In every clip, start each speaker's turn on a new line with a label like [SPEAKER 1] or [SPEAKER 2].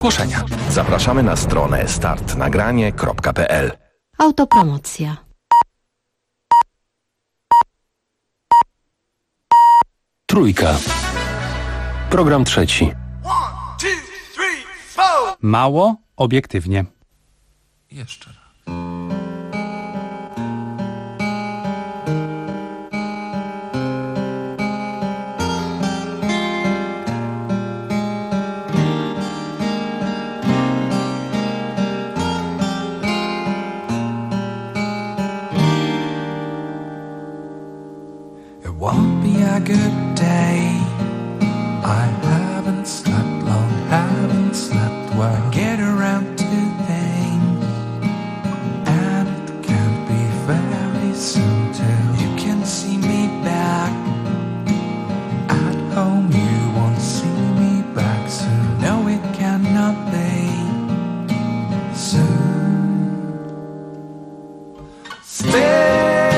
[SPEAKER 1] Zgłoszenia. Zapraszamy na stronę startnagranie.pl.
[SPEAKER 2] Autopromocja.
[SPEAKER 3] Trójka. Program trzeci.
[SPEAKER 4] Mało obiektywnie.
[SPEAKER 1] Jeszcze raz.
[SPEAKER 5] It won't be a good day. I haven't slept long, haven't slept well. Get around to things, and it can't be very soon till you can see me back at home. You won't see me back soon. No, it cannot be soon. Stay.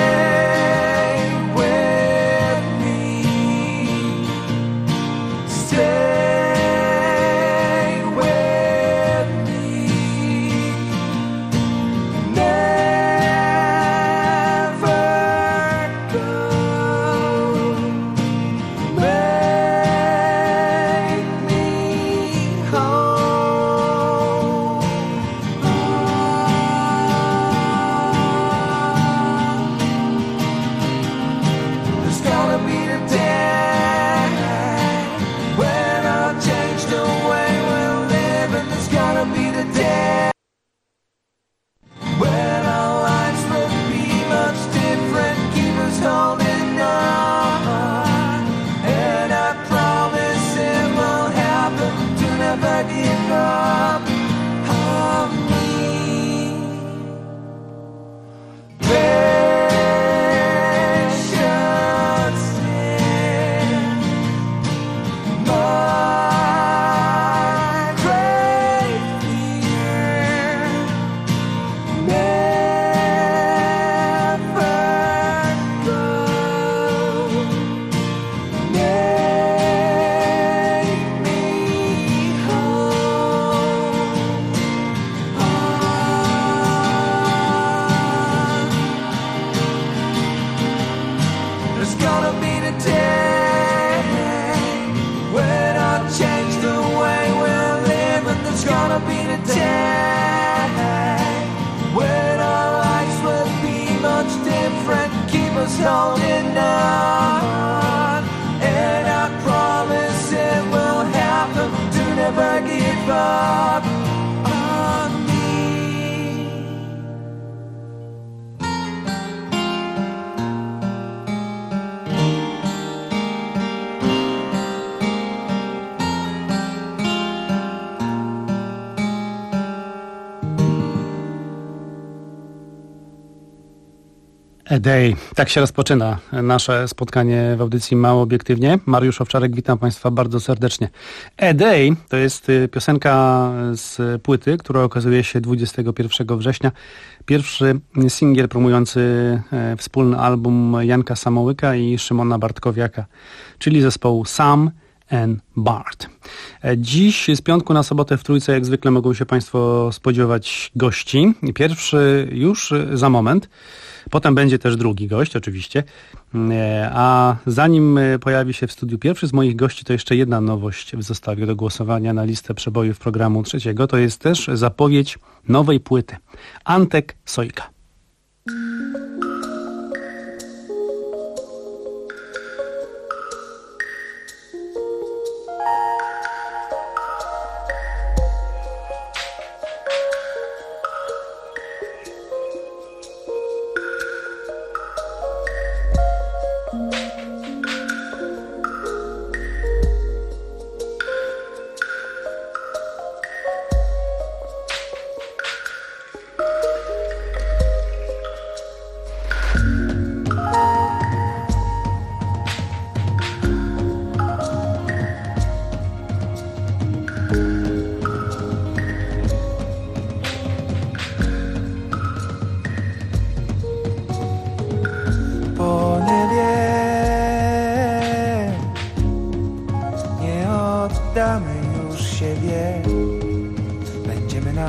[SPEAKER 5] Holding on, and I promise it will happen to never give up on me.
[SPEAKER 4] A Day. Tak się rozpoczyna nasze spotkanie w audycji Mało Obiektywnie. Mariusz Owczarek, witam Państwa bardzo serdecznie. A Day to jest piosenka z płyty, która okazuje się 21 września. Pierwszy singiel promujący wspólny album Janka Samołyka i Szymona Bartkowiaka, czyli zespołu Sam and Bart. Dziś z piątku na sobotę w Trójce jak zwykle mogą się Państwo spodziewać gości. Pierwszy już za moment. Potem będzie też drugi gość oczywiście, a zanim pojawi się w studiu pierwszy z moich gości, to jeszcze jedna nowość w zestawie do głosowania na listę przebojów programu trzeciego. To jest też zapowiedź nowej płyty. Antek Sojka.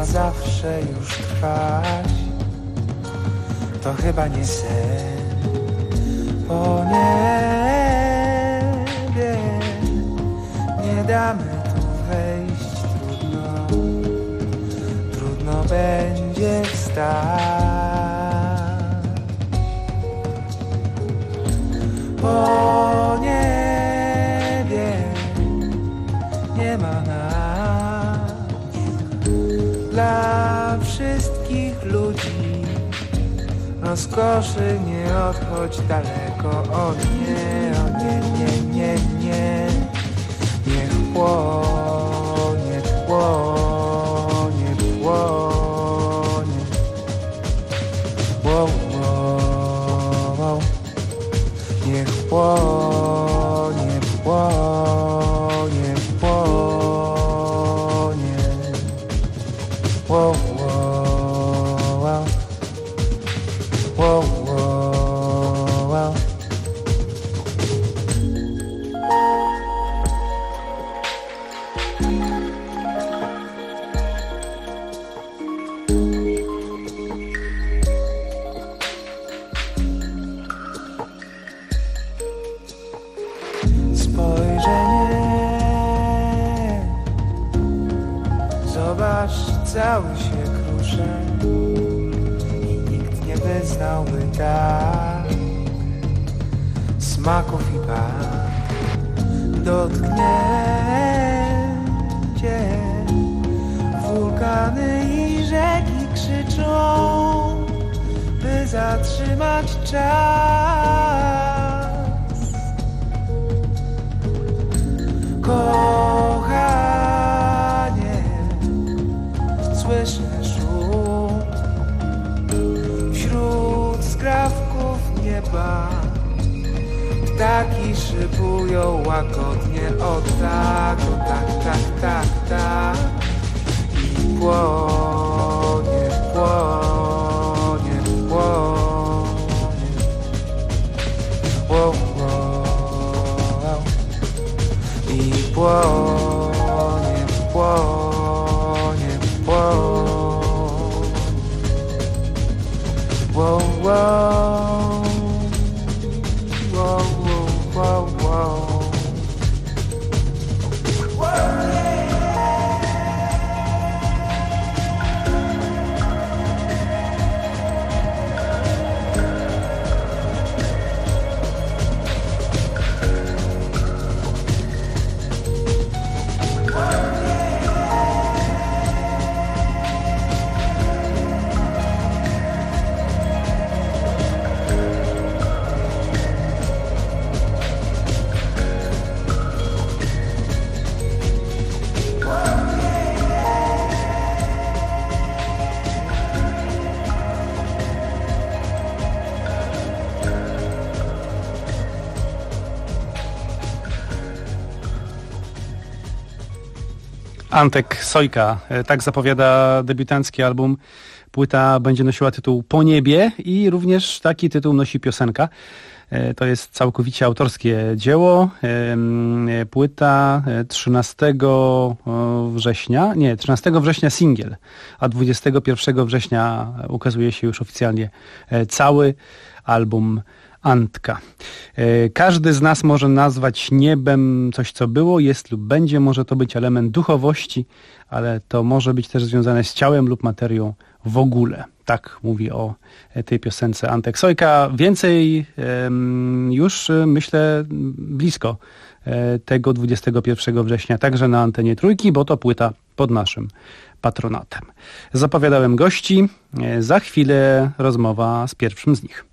[SPEAKER 5] na zawsze już trwać. To chyba nie sen. Po niebie nie damy tu wejść. Trudno będzie wstać. Po niebie nie ma nas. Dla wszystkich ludzi rozkoszy nie odchodź daleko. O nie, nie, nie, nie. Niech płonie, płonie, płonie. Wow, wow, wow. Niech płonie, płonie, płonie. Wow, wow, wow. Wow, wow, wow. Spojrzenie, zobacz, cały się kruszy i nikt nie wyznałby tak smaków i barw. Dotknięcie, wulkany i rzeki krzyczą, by zatrzymać czas. Kochanie, słyszę szum wśród skrawków nieba. Ptaki szybują łagodnie, o tak, tak, tak, tak. I płonie, płonie, płonie. Wow, wow. I płonie, płonie, płonie. Wow, wow. Wow, wow, wow, wow.
[SPEAKER 4] Antek Sojka, tak zapowiada debiutancki album. Płyta będzie nosiła tytuł Po niebie i również taki tytuł nosi piosenka. To jest całkowicie autorskie dzieło. Płyta 13 września singiel, a 21 września ukazuje się już oficjalnie cały album Antka. Każdy z nas może nazwać niebem coś, co było, jest lub będzie. Może to być element duchowości, ale to może być też związane z ciałem lub materią w ogóle. Tak mówi o tej piosence Antek Sojka. Więcej już myślę blisko tego 21 września, także na antenie Trójki, bo to płyta pod naszym patronatem. Zapowiadałem gości, za chwilę rozmowa z pierwszym z nich.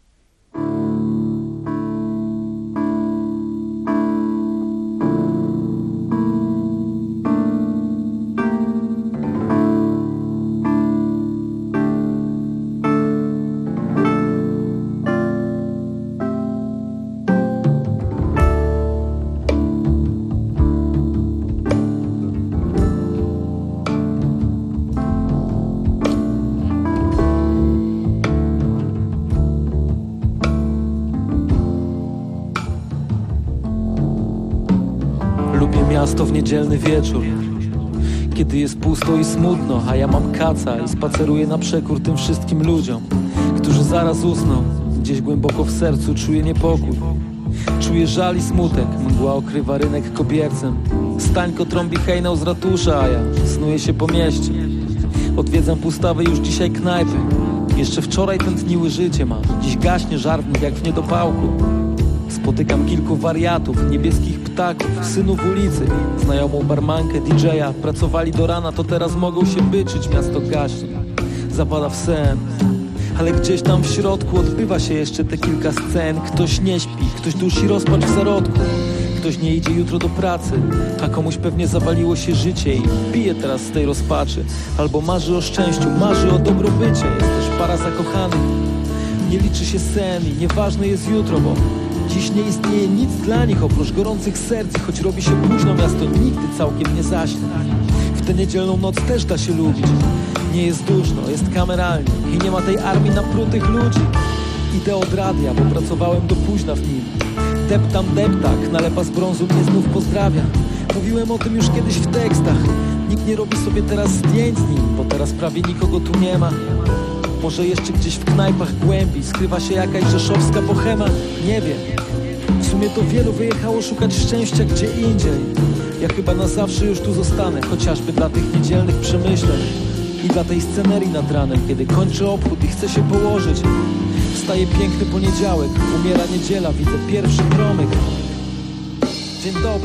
[SPEAKER 2] Miasto w niedzielny wieczór, kiedy jest pusto i smutno, a ja mam kaca i spaceruję na przekór tym wszystkim ludziom, którzy zaraz usną. Gdzieś głęboko w sercu czuję niepokój, czuję żal i smutek. Mgła okrywa rynek kobiercem. Stańko trąbi hejnał z ratusza, a ja snuję się po mieście. Odwiedzam pustawe już dzisiaj knajpy. Jeszcze wczoraj tętniły życiem, a dziś gaśnie żar w nich jak w niedopałku. Spotykam kilku wariatów, niebieskich ptaków, synów ulicy, znajomą barmankę, DJ-a. Pracowali do rana, to teraz mogą się byczyć, miasto gaśnie. Zapada w sen, ale gdzieś tam w środku odbywa się jeszcze te kilka scen. Ktoś nie śpi, ktoś dusi rozpacz w zarodku, ktoś nie idzie jutro do pracy, a komuś pewnie zawaliło się życie i pije teraz z tej rozpaczy. Albo marzy o szczęściu, marzy o dobrobycie. Jest też para zakochanych, nie liczy się sen i nieważne jest jutro, bo dziś nie istnieje nic dla nich oprócz gorących serc. Choć robi się późno, miasto nigdy całkiem nie zaśnie. W tę niedzielną noc też da się lubić. Nie jest duszno, jest kameralnie i nie ma tej armii naprutych ludzi. Idę od radia, bo pracowałem do późna w nim. Deptam deptak, nalepa z brązu mnie znów pozdrawia. Mówiłem o tym już kiedyś w tekstach. Nikt nie robi sobie teraz zdjęć z nim, bo teraz prawie nikogo tu nie ma. Może jeszcze gdzieś w knajpach głębi skrywa się jakaś rzeszowska bohema. Nie wiem, w sumie to wielu wyjechało szukać szczęścia gdzie indziej. Ja chyba na zawsze już tu zostanę, chociażby dla tych niedzielnych przemyśleń i dla tej scenerii nad ranem, kiedy kończę obchód i chcę się położyć. Wstaje piękny poniedziałek, umiera niedziela, widzę pierwszy promyk. Dzień dobry.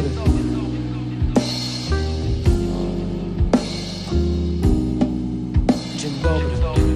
[SPEAKER 2] Dzień dobry.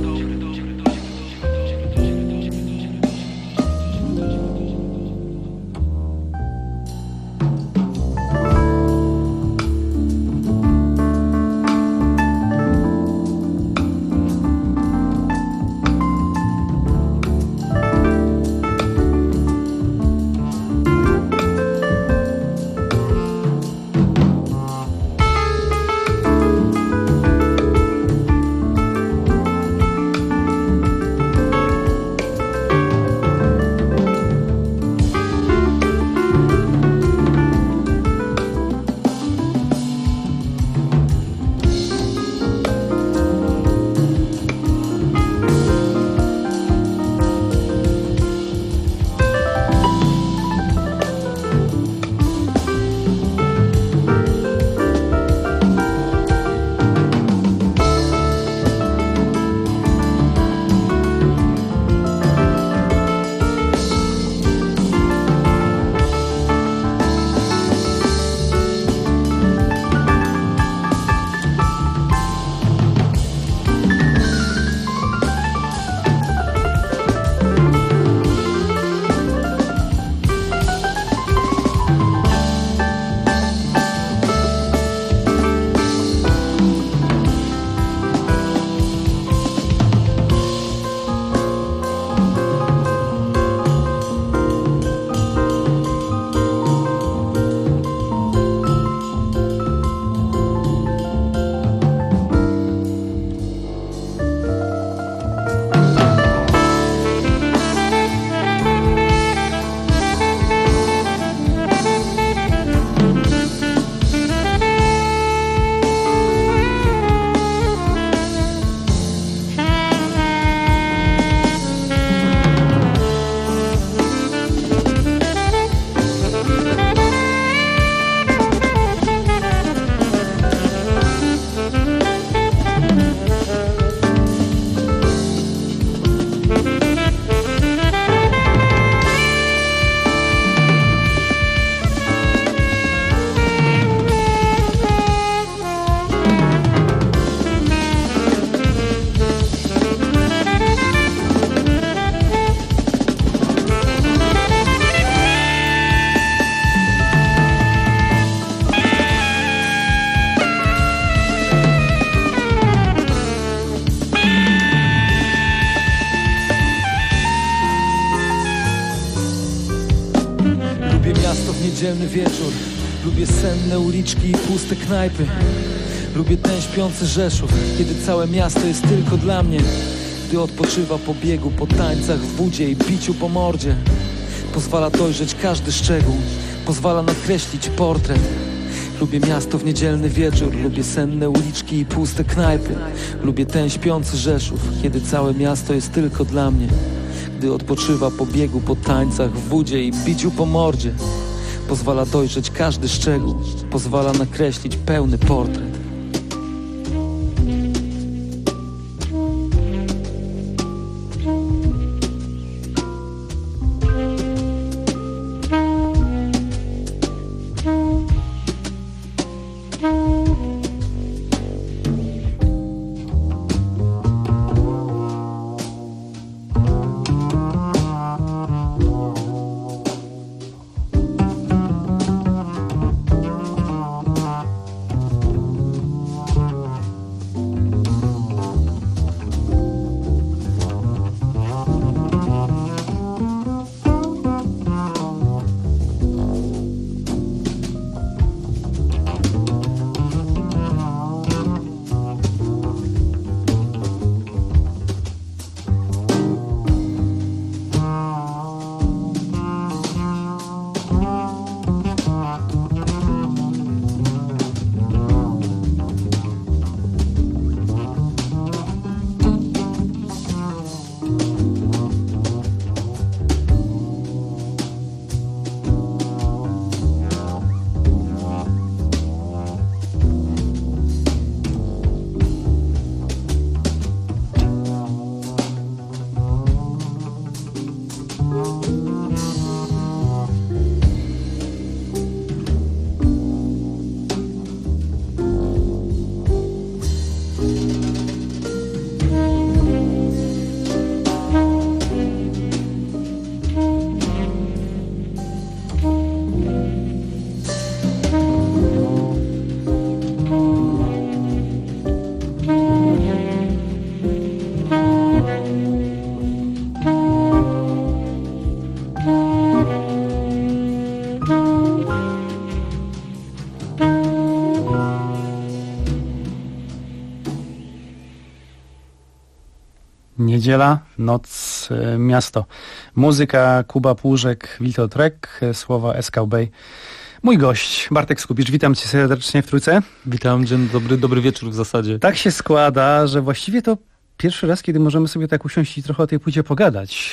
[SPEAKER 2] Niedzielny wieczór, lubię senne uliczki i puste knajpy. Lubię ten śpiący Rzeszów, kiedy całe miasto jest tylko dla mnie. Gdy odpoczywa po biegu, po tańcach w budzie i biciu po mordzie. Pozwala dojrzeć każdy szczegół, pozwala nakreślić portret. Lubię miasto w niedzielny wieczór, lubię senne uliczki i puste knajpy. Lubię ten śpiący Rzeszów, kiedy całe miasto jest tylko dla mnie. Gdy odpoczywa po biegu, po tańcach, w wódzie i biciu po mordzie. Pozwala dojrzeć każdy szczegół, pozwala nakreślić pełny portret.
[SPEAKER 4] Niedziela, noc, miasto. Muzyka Kuba Płużek, Witold Rek, słowa SKB. Mój gość, Bartek Skupicz, witam cię serdecznie w Trójce.
[SPEAKER 2] Witam, dzień dobry, dobry wieczór w zasadzie.
[SPEAKER 4] Tak się składa, że właściwie to pierwszy raz, kiedy możemy sobie tak usiąść i trochę o tej płycie pogadać,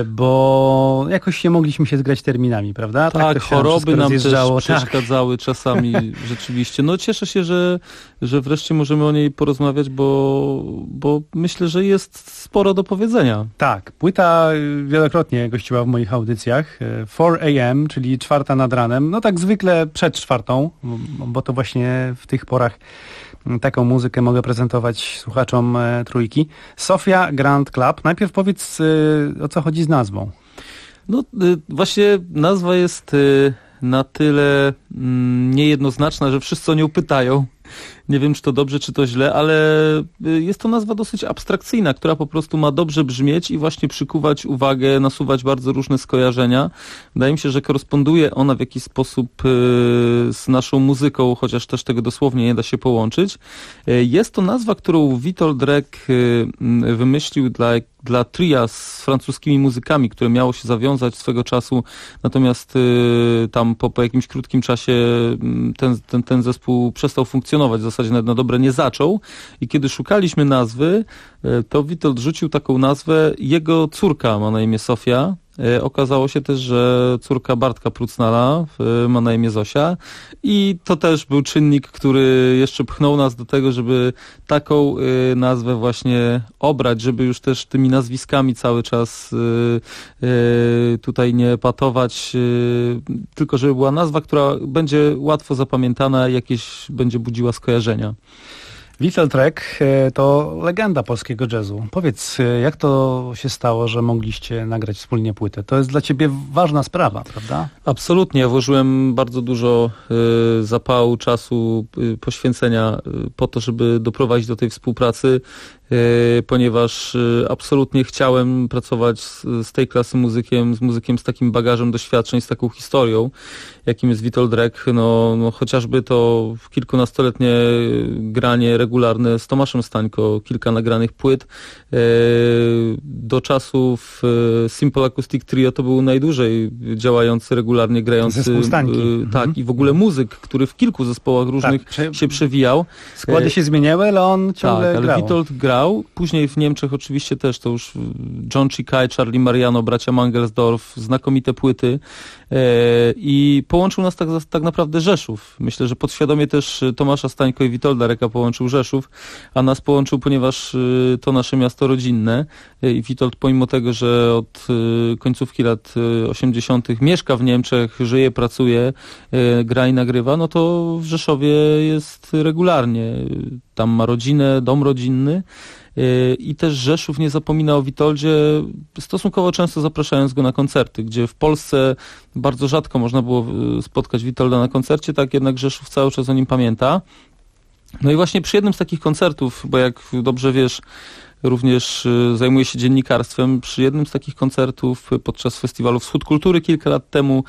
[SPEAKER 4] bo jakoś nie mogliśmy się zgrać terminami, prawda?
[SPEAKER 2] Tak, choroby nam też przeszkadzały
[SPEAKER 4] tak.
[SPEAKER 2] czasami rzeczywiście. No cieszę się, że wreszcie możemy o niej porozmawiać, bo myślę, że jest sporo do powiedzenia.
[SPEAKER 4] Tak, płyta wielokrotnie gościła w moich audycjach. 4 AM, czyli 4 nad ranem, no tak zwykle przed 4, bo to właśnie w tych porach taką muzykę mogę prezentować słuchaczom Trójki. Sofia Grand Club. Najpierw powiedz, o co chodzi z nazwą.
[SPEAKER 2] No właśnie nazwa jest na tyle niejednoznaczna, że wszyscy o nią pytają. Nie wiem, czy to dobrze, czy to źle, ale jest to nazwa dosyć abstrakcyjna, która po prostu ma dobrze brzmieć i właśnie przykuwać uwagę, nasuwać bardzo różne skojarzenia. Wydaje mi się, że koresponduje ona w jakiś sposób z naszą muzyką, chociaż też tego dosłownie nie da się połączyć. Jest to nazwa, którą Witold Rek wymyślił dla tria z francuskimi muzykami, które miało się zawiązać swego czasu, natomiast tam po jakimś krótkim czasie ten zespół przestał funkcjonować, w zasadzie na dobre nie zaczął i kiedy szukaliśmy nazwy, to Witold rzucił taką nazwę, jego córka ma na imię Sofia. Okazało się też, że córka Bartka Prucnala ma na imię Zosia i to też był czynnik, który jeszcze pchnął nas do tego, żeby taką nazwę właśnie obrać, żeby już też tymi nazwiskami cały czas tutaj nie patować, tylko żeby była nazwa, która będzie łatwo zapamiętana, jakieś będzie budziła skojarzenia.
[SPEAKER 4] Witold Rek to legenda polskiego jazzu. Powiedz, jak to się stało, że mogliście nagrać wspólnie płytę? To jest dla ciebie ważna sprawa, prawda?
[SPEAKER 2] Absolutnie. Ja włożyłem bardzo dużo zapału, czasu, poświęcenia po to, żeby doprowadzić do tej współpracy, ponieważ absolutnie chciałem pracować z tej klasy muzykiem, z muzykiem z takim bagażem doświadczeń, z taką historią jakim jest Witold Rek, no chociażby to kilkunastoletnie granie regularne z Tomaszem Stańko, kilka nagranych płyt. Do czasów Simple Acoustic Trio to był najdłużej działający, regularnie grający
[SPEAKER 4] zespół Stańki.
[SPEAKER 2] Tak, i w ogóle muzyk, który w kilku zespołach różnych się przewijał.
[SPEAKER 4] Składy się zmieniały, ale on ciągle
[SPEAKER 2] tak, ale
[SPEAKER 4] grał.
[SPEAKER 2] Witold grał. Później w Niemczech oczywiście też to już John Cikai, Charlie Mariano, bracia Mangelsdorf, znakomite płyty. I połączył nas tak naprawdę Rzeszów. Myślę, że podświadomie też Tomasza Stańko i Witolda Reka połączył Rzeszów, a nas połączył, ponieważ to nasze miasto rodzinne i Witold, pomimo tego, że od końcówki lat 80. mieszka w Niemczech, żyje, pracuje, gra i nagrywa, no to w Rzeszowie jest regularnie. Tam ma rodzinę, dom rodzinny. I też Rzeszów nie zapomina o Witoldzie, stosunkowo często zapraszając go na koncerty, gdzie w Polsce bardzo rzadko można było spotkać Witolda na koncercie, tak jednak Rzeszów cały czas o nim pamięta. No i właśnie przy jednym z takich koncertów, bo jak dobrze wiesz, również zajmuję się dziennikarstwem, przy jednym z takich koncertów podczas festiwalu Wschód Kultury kilka lat temu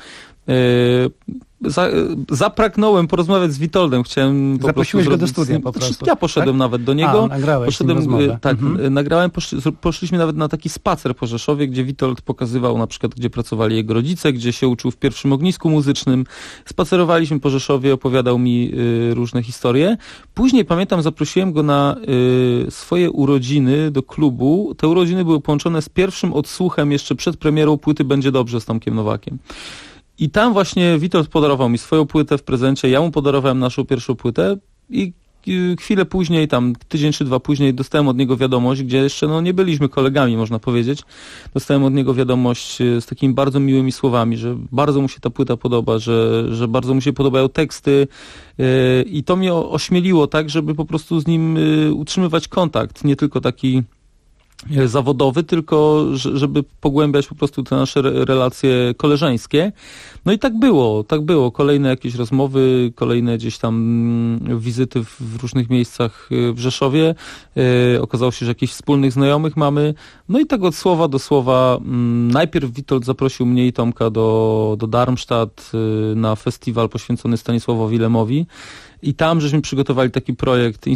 [SPEAKER 2] zapragnąłem porozmawiać z Witoldem. Chciałem po
[SPEAKER 4] Zaprosiłeś
[SPEAKER 2] prostu
[SPEAKER 4] go do studia po prostu.
[SPEAKER 2] Ja poszedłem nawet do niego.
[SPEAKER 4] Nagrałeś
[SPEAKER 2] Nagrałem, poszliśmy nawet na taki spacer po Rzeszowie, gdzie Witold pokazywał na przykład, gdzie pracowali jego rodzice, gdzie się uczył w pierwszym ognisku muzycznym. Spacerowaliśmy po Rzeszowie, opowiadał mi różne historie. Później pamiętam, zaprosiłem go na swoje urodziny do klubu. Te urodziny były połączone z pierwszym odsłuchem jeszcze przed premierą płyty Będzie Dobrze z Tomkiem Nowakiem. I tam właśnie Witold podarował mi swoją płytę w prezencie, ja mu podarowałem naszą pierwszą płytę i chwilę później, tam tydzień czy dwa później dostałem od niego wiadomość, gdzie jeszcze nie byliśmy kolegami, można powiedzieć. Dostałem od niego wiadomość z takimi bardzo miłymi słowami, że bardzo mu się ta płyta podoba, że bardzo mu się podobają teksty i to mnie ośmieliło tak, żeby po prostu z nim utrzymywać kontakt, nie tylko taki zawodowy, tylko żeby pogłębiać po prostu te nasze relacje koleżeńskie. No i tak było. Kolejne jakieś rozmowy, kolejne gdzieś tam wizyty w różnych miejscach w Rzeszowie. Okazało się, że jakichś wspólnych znajomych mamy. No i tak od słowa do słowa. Najpierw Witold zaprosił mnie i Tomka do Darmstadt na festiwal poświęcony Stanisławowi Lemowi. I tam żeśmy przygotowali taki projekt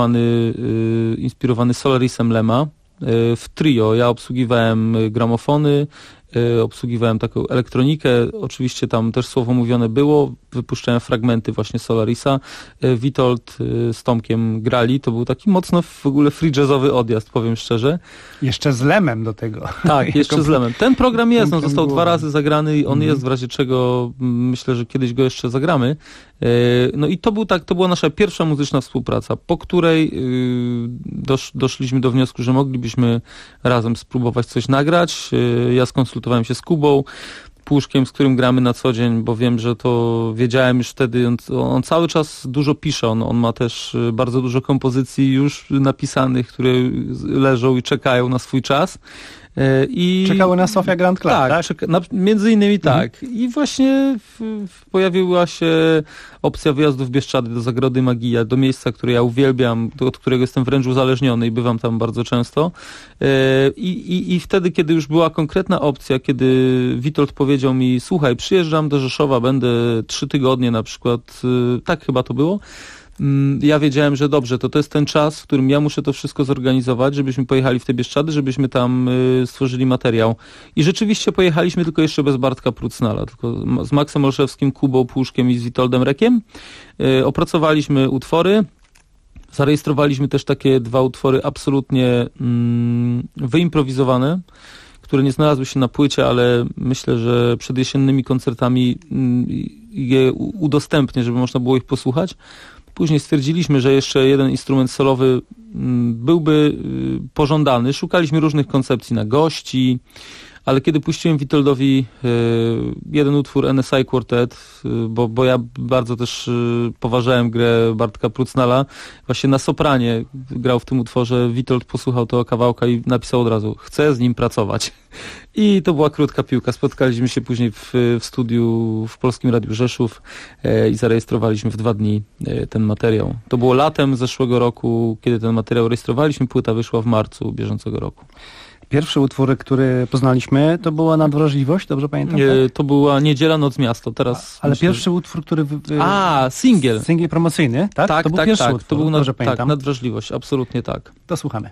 [SPEAKER 2] inspirowany Solarisem Lema. W trio. Ja obsługiwałem gramofony, obsługiwałem taką elektronikę, oczywiście tam też słowo mówione było, wypuszczałem fragmenty właśnie Solarisa. Witold z Tomkiem grali, to był taki mocno w ogóle free jazzowy odjazd, powiem szczerze.
[SPEAKER 4] Jeszcze z Lemem do tego.
[SPEAKER 2] Tak, jeszcze z Lemem. Ten program jest, on został 2 razy zagrany i on jest, w razie czego myślę, że kiedyś go jeszcze zagramy. No i to była nasza pierwsza muzyczna współpraca, po której doszliśmy do wniosku, że moglibyśmy razem spróbować coś nagrać. Ja skonsultowałem się z Kubą Płuszkiem, z którym gramy na co dzień, bo wiem, że to wiedziałem już wtedy, on cały czas dużo pisze, on ma też bardzo dużo kompozycji już napisanych, które leżą i czekają na swój czas.
[SPEAKER 4] Czekały na Sofia Grand Club, tak?
[SPEAKER 2] Między innymi tak. I właśnie pojawiła się opcja wyjazdu w Bieszczady do Zagrody Magija, do miejsca, które ja uwielbiam, od którego jestem wręcz uzależniony i bywam tam bardzo często. I wtedy, kiedy już była konkretna opcja, kiedy Witold powiedział mi, słuchaj, przyjeżdżam do Rzeszowa, będę 3 tygodnie na przykład, tak chyba to było. Ja wiedziałem, że dobrze, to jest ten czas, w którym ja muszę to wszystko zorganizować, żebyśmy pojechali w te Bieszczady, żebyśmy tam stworzyli materiał. I rzeczywiście pojechaliśmy, tylko jeszcze bez Bartka Prucnala, tylko z Maksem Olszewskim, Kubą Płuszkiem i z Witoldem Rekiem. Opracowaliśmy utwory, zarejestrowaliśmy też takie 2 utwory absolutnie wyimprowizowane, które nie znalazły się na płycie, ale myślę, że przed jesiennymi koncertami je udostępnię, żeby można było ich posłuchać. Później stwierdziliśmy, że jeszcze jeden instrument solowy byłby pożądany. Szukaliśmy różnych koncepcji na gości, ale kiedy puściłem Witoldowi jeden utwór NSI Quartet, bo ja bardzo też poważałem grę Bartka Prucnala, właśnie na sopranie grał w tym utworze, Witold posłuchał tego kawałka i napisał od razu, chcę z nim pracować. I to była krótka piłka. Spotkaliśmy się później w studiu w Polskim Radiu Rzeszów i zarejestrowaliśmy w 2 dni ten materiał. To było latem zeszłego roku, kiedy ten materiał rejestrowaliśmy. Płyta wyszła w marcu bieżącego roku.
[SPEAKER 4] Pierwszy utwór, który poznaliśmy, to była Nadwrażliwość, dobrze pamiętam? Tak?
[SPEAKER 2] To była Niedziela, Noc, Miasto. Teraz
[SPEAKER 4] Ale
[SPEAKER 2] myślę,
[SPEAKER 4] pierwszy utwór, który...
[SPEAKER 2] singiel.
[SPEAKER 4] Singiel promocyjny, tak?
[SPEAKER 2] Tak,
[SPEAKER 4] to był
[SPEAKER 2] tak,
[SPEAKER 4] pierwszy
[SPEAKER 2] tak.
[SPEAKER 4] utwór,
[SPEAKER 2] To był
[SPEAKER 4] dobrze pamiętam.
[SPEAKER 2] Nadwrażliwość, absolutnie tak.
[SPEAKER 4] To słuchamy.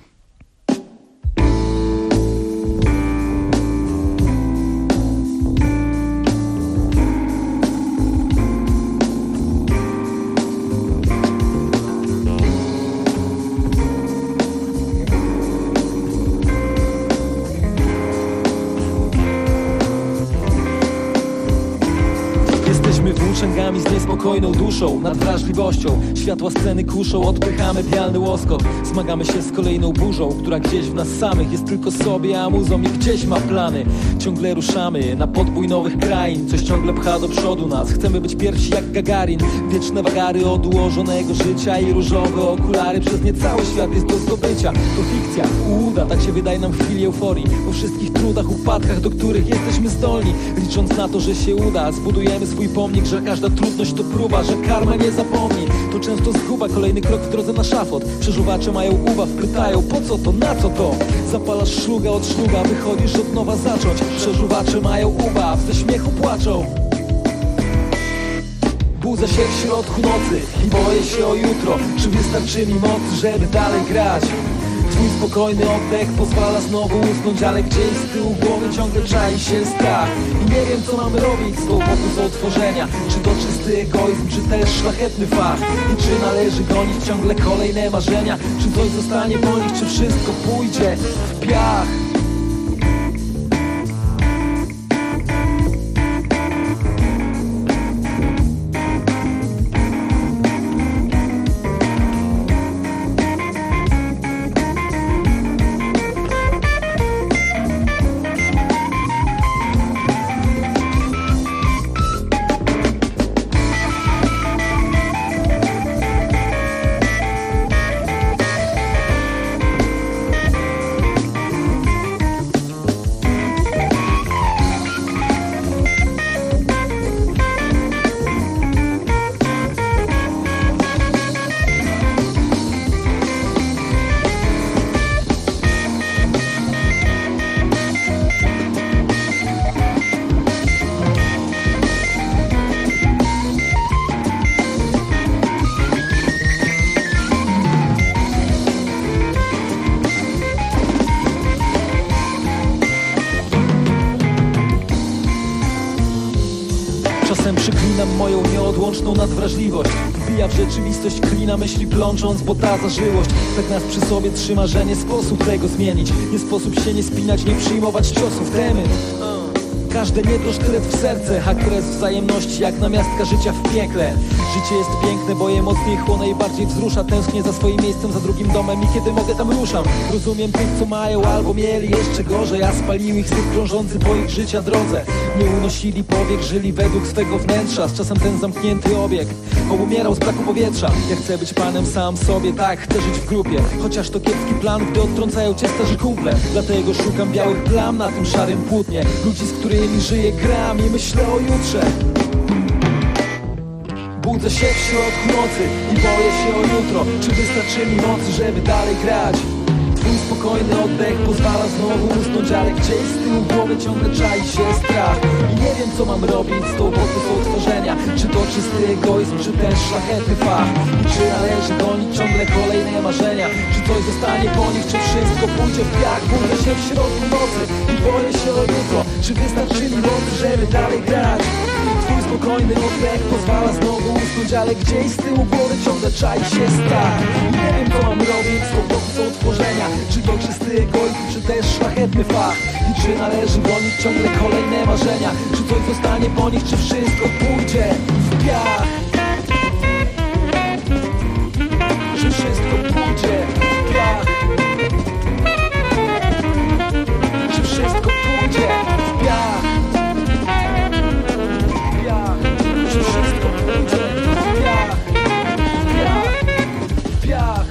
[SPEAKER 2] Włóczęgami z niespokojną duszą, nad wrażliwością. Światła sceny kuszą, odpychamy bialny łoskot. Zmagamy się z kolejną burzą, która gdzieś w nas samych jest tylko sobie amuzą i gdzieś ma plany. Ciągle ruszamy na podbój nowych krain, coś ciągle pcha do przodu nas. Chcemy być pierwsi jak Gagarin. Wieczne wagary od ułożonego życia i różowe okulary. Przez nie cały świat jest do zdobycia. To fikcja, uda, tak się wydaje nam w chwili euforii. Po wszystkich trudach, upadkach, do których jesteśmy zdolni. Licząc na to, że się uda, zbudujemy swój pomnik, że każda trudność to próba, że karma nie zapomni. To często zguba, kolejny krok w drodze na szafot. Przeżuwacze mają ubaw, pytają po co to, na co to? Zapalasz szluga od szluga, wychodzisz od nowa zacząć. Przeżuwacze mają ubaw, ze śmiechu płaczą. Budzę się w środku nocy i boję się o jutro. Czy wystarczy mi mocy, żeby dalej grać? Twój spokojny oddech pozwala znowu usnąć, ale gdzieś z tyłu głowy ciągle czai się strach. I nie wiem co mamy robić z tą pokusą otworzenia. Czy to czysty egoizm, czy też szlachetny fach? I czy należy gonić ciągle kolejne marzenia? Czy coś zostanie po nich, czy wszystko pójdzie w piach? Czasem przyklinam moją nieodłączną nadwrażliwość. Wbija w rzeczywistość klina myśli plącząc, bo ta zażyłość tak nas przy sobie trzyma, że nie sposób tego zmienić. Nie sposób się nie spinać, nie przyjmować ciosów temy. Każde niedro sztylet w serce, a kres wzajemności jak namiastka życia w piekle. Życie jest piękne, bo je mocniej chłonę i bardziej wzrusza. Tęsknię za swoim miejscem, za drugim domem i kiedy mogę tam ruszam. Rozumiem tych, co mają albo mieli jeszcze gorzej, a spalił ich syf krążący po ich życia drodze. Nie unosili powiek, żyli według swego wnętrza. Z czasem ten zamknięty obieg obumierał z braku powietrza. Ja chcę być panem sam sobie, tak, chcę żyć w grupie. Chociaż to kiepski plan, gdy odtrącają cię starzy kumple. Dlatego szukam białych plam na tym szarym płótnie. Ludzi, z którymi żyję, gram i myślę o jutrze. Budzę się w środku nocy i boję się o jutro. Czy wystarczy mi mocy, żeby dalej grać? Twój spokojny oddech pozwala znowu usnąć, ale gdzieś z tyłu głowy ciągle czai się strach. I nie wiem co mam robić z tą pokusą tworzenia. Czy to czysty egoizm, czy też szlachetny fach? I czy należy gonić ciągle kolejne marzenia? Czy coś zostanie po nich, czy wszystko pójdzie w piach? Budzę się w środku nocy i boję się o jutro. Czy wystarczy mi mocy, żeby dalej grać? Twój spokojny oddech pozwala znowu usnąć, ale gdzieś z tyłu głowy ciągle czai się strach. I nie wiem co mam robić z tą pokusą tworzenia. Czy to czysty egoizm, czy też szlachetny fach? I czy należy gonić ciągle kolejne marzenia? Czy coś zostanie po nich, czy wszystko pójdzie w piach? Czy wszystko pójdzie w piach? Czy wszystko pójdzie w piach? Czy wszystko pójdzie w piach? W piach? W piach?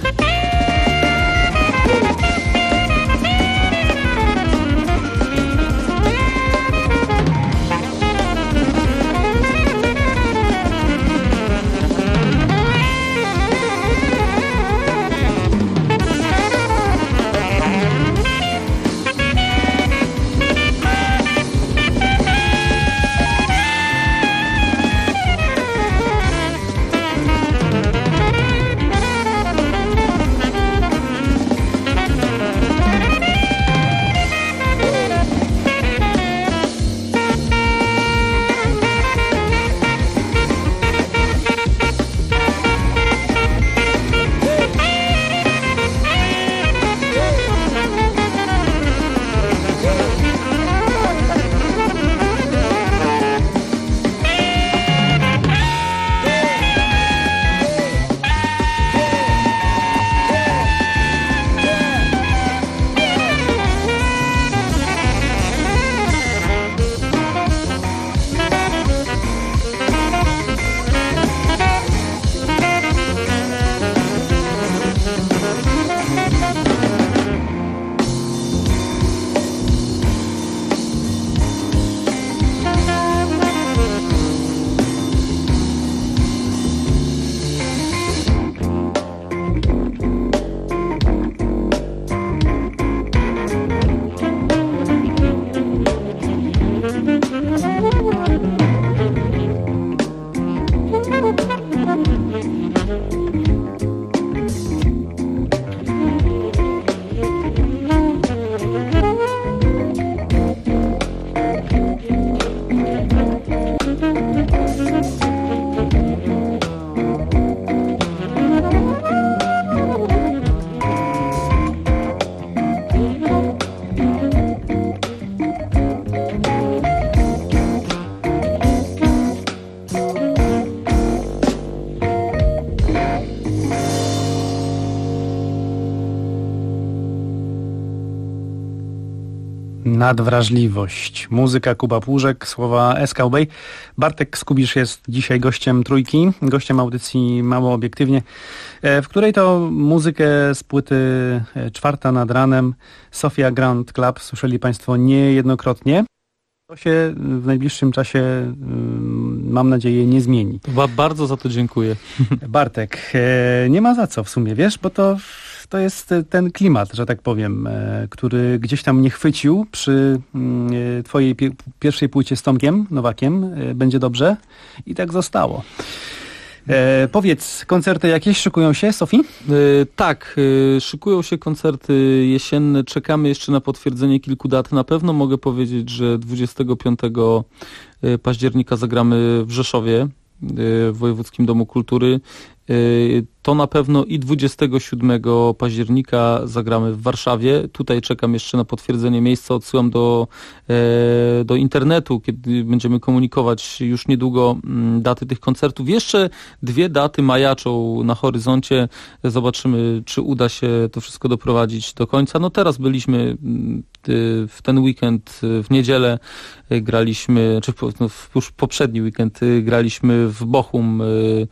[SPEAKER 4] Nadwrażliwość. Muzyka Kuba Płużek, słowa S-Cowboy. Bartek Skubisz jest dzisiaj gościem Trójki, gościem audycji Mało Obiektywnie, w której to muzykę z płyty Czwarta nad ranem Sofia Grand Club słyszeli Państwo niejednokrotnie. To się w najbliższym czasie, mam nadzieję, nie zmieni.
[SPEAKER 2] Bardzo za to dziękuję.
[SPEAKER 4] Bartek, nie ma za co w sumie, wiesz, bo to jest ten klimat, że tak powiem, który gdzieś tam mnie chwycił przy twojej pierwszej płycie z Tomkiem Nowakiem. Będzie dobrze. I tak zostało. Powiedz, koncerty jakieś szykują się, Sofii?
[SPEAKER 2] Tak, szykują się koncerty jesienne. Czekamy jeszcze na potwierdzenie kilku dat. Na pewno mogę powiedzieć, że 25 października zagramy w Rzeszowie, w Wojewódzkim Domu Kultury. To na pewno i 27 października zagramy w Warszawie. Tutaj czekam jeszcze na potwierdzenie miejsca. Odsyłam do internetu, kiedy będziemy komunikować już niedługo daty tych koncertów. Jeszcze 2 daty majaczą na horyzoncie. Zobaczymy, czy uda się to wszystko doprowadzić do końca. No teraz byliśmy w ten weekend, w niedzielę graliśmy, czy już poprzedni weekend graliśmy w Bochum,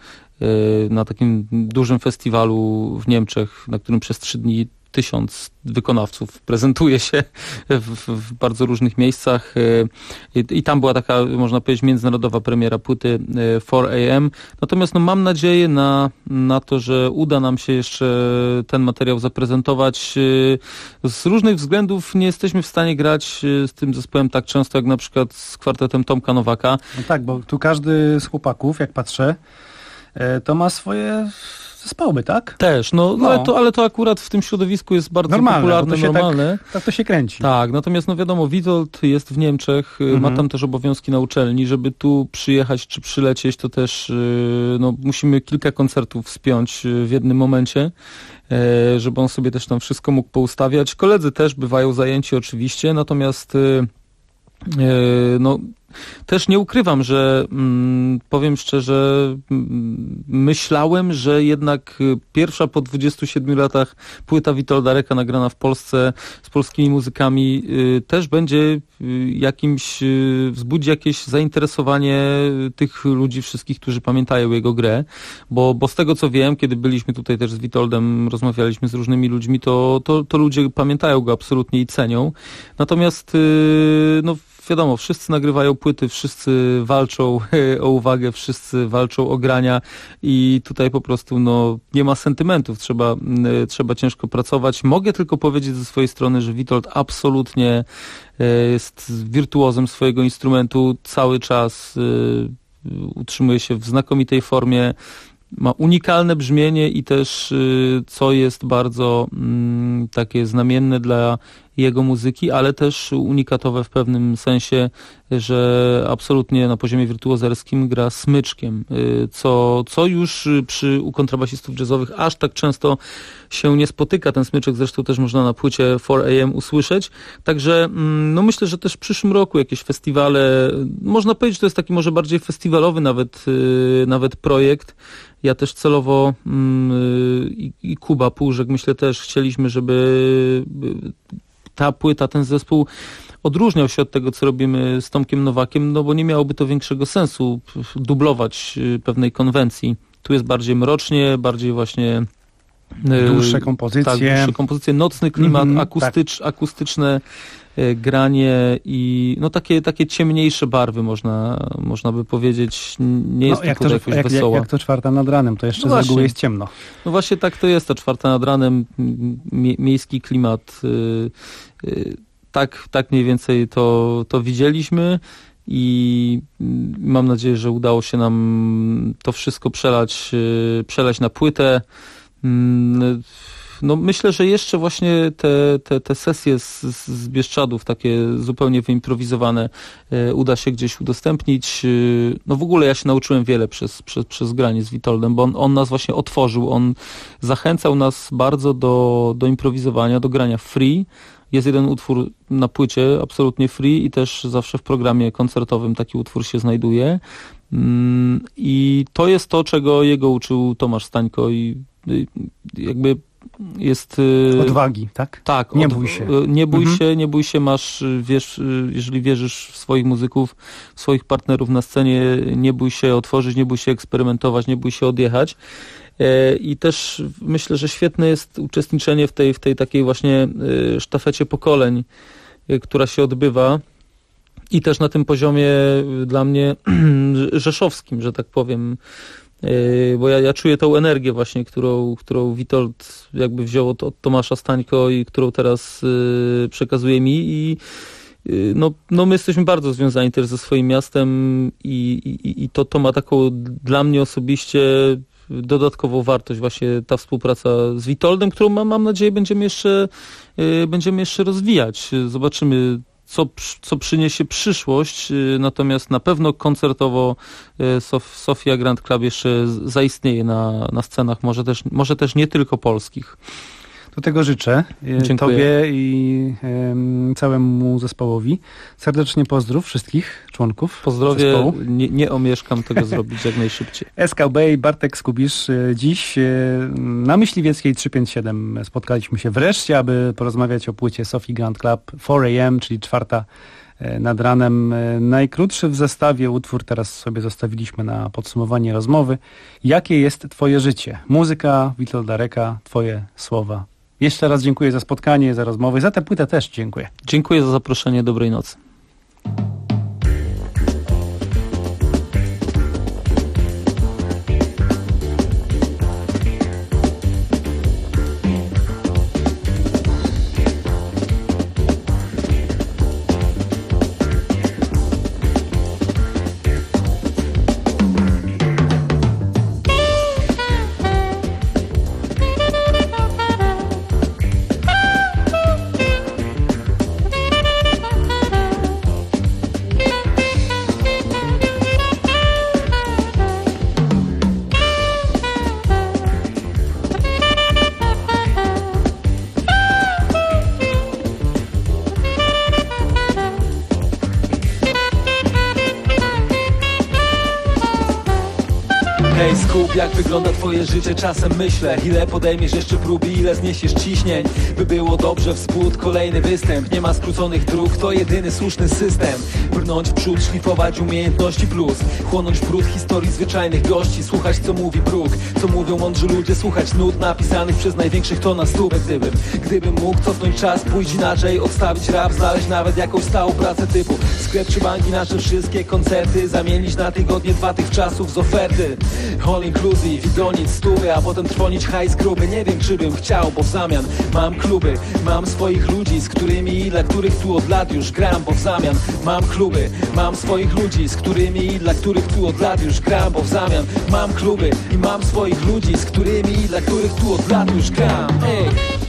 [SPEAKER 2] na takim dużym festiwalu w Niemczech, na którym przez 3 dni 1000 wykonawców prezentuje się w bardzo różnych miejscach i tam była taka, można powiedzieć, międzynarodowa premiera płyty 4AM. Natomiast mam nadzieję na to, że uda nam się jeszcze ten materiał zaprezentować. Z różnych względów nie jesteśmy w stanie grać z tym zespołem tak często, jak na przykład z kwartetem Tomka Nowaka.
[SPEAKER 4] No tak, bo tu każdy z chłopaków, jak patrzę, to ma swoje zespoły, tak?
[SPEAKER 2] Też, ale to akurat w tym środowisku jest bardzo popularne, normalne.
[SPEAKER 4] Tak to się kręci.
[SPEAKER 2] Tak, natomiast wiadomo, Witold jest w Niemczech, ma tam też obowiązki na uczelni, żeby tu przyjechać czy przylecieć, to też musimy kilka koncertów spiąć w jednym momencie, żeby on sobie też tam wszystko mógł poustawiać. Koledzy też bywają zajęci oczywiście, natomiast też nie ukrywam, że powiem szczerze, myślałem, że jednak pierwsza po 27 latach płyta Witolda Reka nagrana w Polsce z polskimi muzykami też będzie wzbudzi jakieś zainteresowanie tych ludzi wszystkich, którzy pamiętają jego grę, bo z tego co wiem, kiedy byliśmy tutaj też z Witoldem, rozmawialiśmy z różnymi ludźmi, to ludzie pamiętają go absolutnie i cenią. Natomiast wiadomo, wszyscy nagrywają płyty, wszyscy walczą o uwagę, wszyscy walczą o grania i tutaj po prostu nie ma sentymentów, trzeba ciężko pracować. Mogę tylko powiedzieć ze swojej strony, że Witold absolutnie jest wirtuozem swojego instrumentu, cały czas utrzymuje się w znakomitej formie, ma unikalne brzmienie i też, co jest bardzo takie znamienne dla jego muzyki, ale też unikatowe w pewnym sensie, że absolutnie na poziomie wirtuozerskim gra smyczkiem, co już u kontrabasistów jazzowych aż tak często się nie spotyka. Ten smyczek zresztą też można na płycie 4AM usłyszeć. Także myślę, że też w przyszłym roku jakieś festiwale, można powiedzieć, że to jest taki może bardziej festiwalowy nawet projekt. Ja też celowo i Kuba Płużek, myślę też, chcieliśmy, żeby ta płyta, ten zespół odróżniał się od tego, co robimy z Tomkiem Nowakiem, bo nie miałoby to większego sensu dublować pewnej konwencji. Tu jest bardziej mrocznie, bardziej właśnie
[SPEAKER 4] dłuższe kompozycje.
[SPEAKER 2] Tak, dłuższe kompozycje, nocny klimat, akustyczne granie i takie ciemniejsze barwy, można by powiedzieć. Nie jest to tutaj jakoś wesoło.
[SPEAKER 4] Jak to Czwarta nad ranem, to jeszcze z reguły jest ciemno.
[SPEAKER 2] No właśnie tak to jest, ta Czwarta nad ranem, miejski klimat, tak mniej więcej to widzieliśmy i mam nadzieję, że udało się nam to wszystko przelać na płytę. Myślę, że jeszcze właśnie te sesje z Bieszczadów, takie zupełnie wyimprowizowane, uda się gdzieś udostępnić. W ogóle ja się nauczyłem wiele przez granie z Witoldem, bo on nas właśnie otworzył, on zachęcał nas bardzo do improwizowania, do grania free. Jest jeden utwór na płycie, absolutnie free i też zawsze w programie koncertowym taki utwór się znajduje. I to jest to, czego jego uczył Tomasz Stańko i jakby
[SPEAKER 4] Odwagi, tak?
[SPEAKER 2] Tak.
[SPEAKER 4] Nie bój się.
[SPEAKER 2] Nie bój się, masz, wiesz, jeżeli wierzysz w swoich muzyków, w swoich partnerów na scenie, nie bój się otworzyć, nie bój się eksperymentować, nie bój się odjechać. I też myślę, że świetne jest uczestniczenie w tej takiej właśnie sztafecie pokoleń, która się odbywa. I też na tym poziomie dla mnie rzeszowskim, że tak powiem, bo ja czuję tą energię właśnie, którą Witold jakby wziął od Tomasza Stańko i którą teraz przekazuje mi i no my jesteśmy bardzo związani też ze swoim miastem i to ma taką dla mnie osobiście dodatkową wartość właśnie ta współpraca z Witoldem, którą mam nadzieję będziemy jeszcze rozwijać. Zobaczymy, co przyniesie przyszłość, natomiast na pewno koncertowo Sofia Grand Club jeszcze zaistnieje na scenach, może też nie tylko polskich.
[SPEAKER 4] Do tego życzę.
[SPEAKER 2] Dziękuję.
[SPEAKER 4] Tobie i całemu zespołowi. Serdecznie pozdrów wszystkich członków
[SPEAKER 2] Pozdrowie,
[SPEAKER 4] zespołu.
[SPEAKER 2] nie omieszkam tego zrobić jak najszybciej.
[SPEAKER 4] SKB i Bartek Skubisz. Dziś na Myśliwieckiej 357 spotkaliśmy się wreszcie, aby porozmawiać o płycie Sofii Grand Club 4 AM, czyli 4 nad ranem. Najkrótszy w zestawie utwór teraz sobie zostawiliśmy na podsumowanie rozmowy. Jakie jest twoje życie? Muzyka Witolda Reka, twoje słowa. Jeszcze raz dziękuję za spotkanie, za rozmowę. Za tę płytę też dziękuję.
[SPEAKER 2] Dziękuję za zaproszenie. Dobrej nocy. Hej, skup, jak wygląda twoje życie, czasem myślę. Ile podejmiesz jeszcze próby, ile zniesiesz ciśnień, by było dobrze, wspód kolejny występ. Nie ma skróconych dróg, to jedyny słuszny system. Brnąć w przód, szlifować umiejętności plus, chłonąć brud historii zwyczajnych gości. Słuchać co mówi próg, co mówią mądrzy ludzie, słuchać nut napisanych przez największych to na stówę. Gdybym mógł cofnąć czas, pójść inaczej, odstawić rap, znaleźć nawet jakąś stałą pracę typu sklep czy banki, nasze wszystkie koncerty zamienić na tygodnie 2 tych czasów z oferty all inclusive i gonić stówy, a potem trwonić hajs gruby. Nie wiem czy bym chciał, bo w zamian mam kluby, mam swoich ludzi, z którymi i dla których tu od lat już gram, bo w zamian mam kluby, mam swoich ludzi, z którymi i dla których tu od lat już gram, bo w zamian mam kluby i mam swoich ludzi, z którymi i dla których tu od lat już gram. Ej.